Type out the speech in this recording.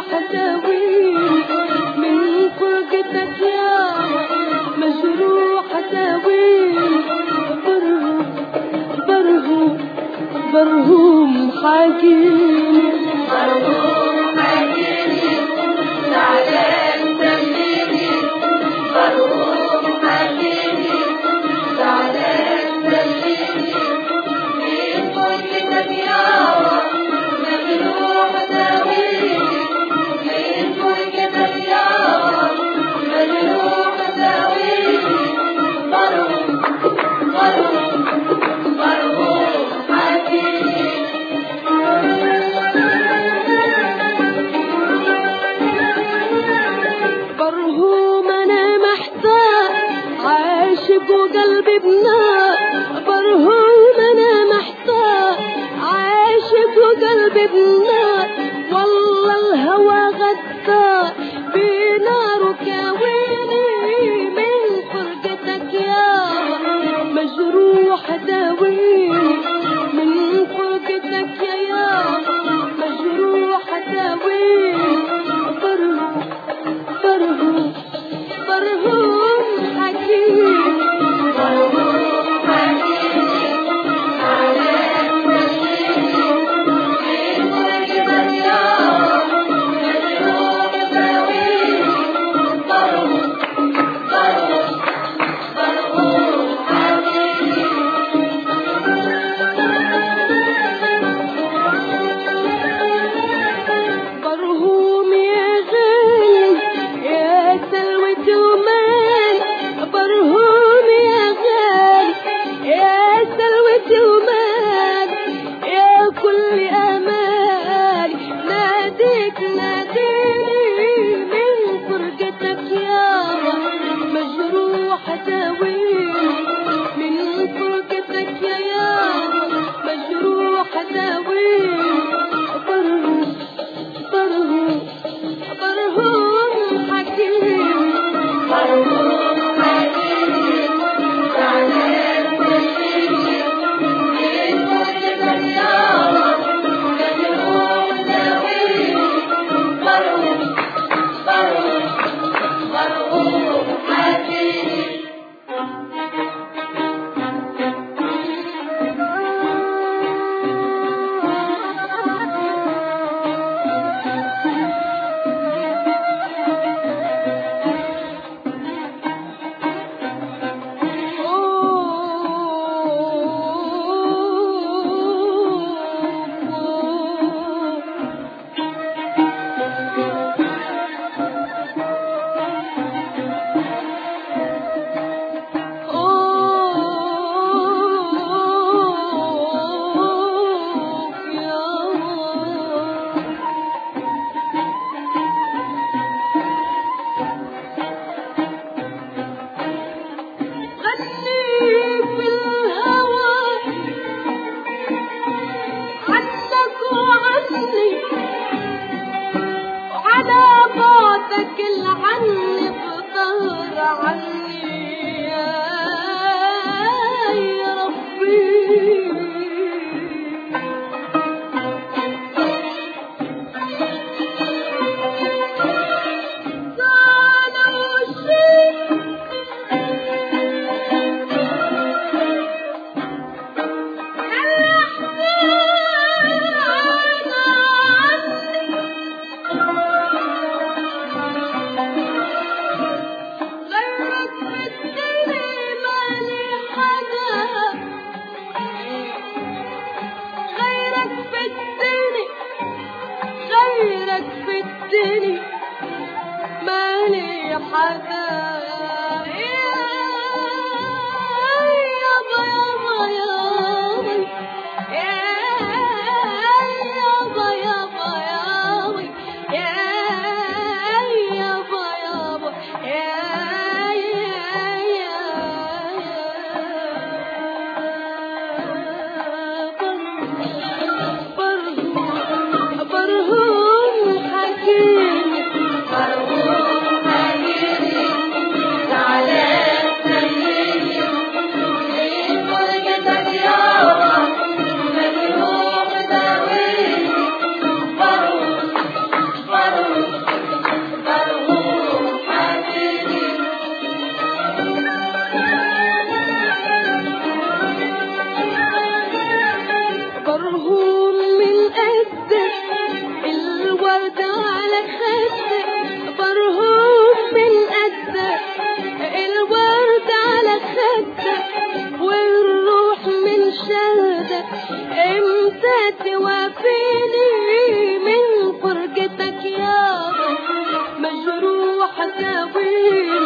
داويني من فرقتك يا مجروحة داويني برهوم حاجيني زعلان دليني برهوم حاجيني زعلان دليني من فرقتك يا مجروحة داويني من فرقتك يا مجروحة داويني برهوم حاجيني برهوم انا محتاج عاشق وقلبي بنار برهوم انا محتاج عاشق وقلبي بنار والله الهوى غدار بنار كاويني من فرقتك يا مجروح داويني من فرقتك يا مجروح داويني برهوم حكيم برهوم حكيم زعلان دليني من فرقتك يا مجروحة داويني برهوم حكيم برهوم يا غالي يا سلوى ومان برهوم يا غالي يا سلوى ومان يا كل امالي ناديني من فرقتك يا مجروح داويني من فرقتك يا مجروح داويني برهوم حكيم برهوم حكيم زعلان دليني من فرقتك يا مجروحة داويني برهوم حكيم مجروح داويني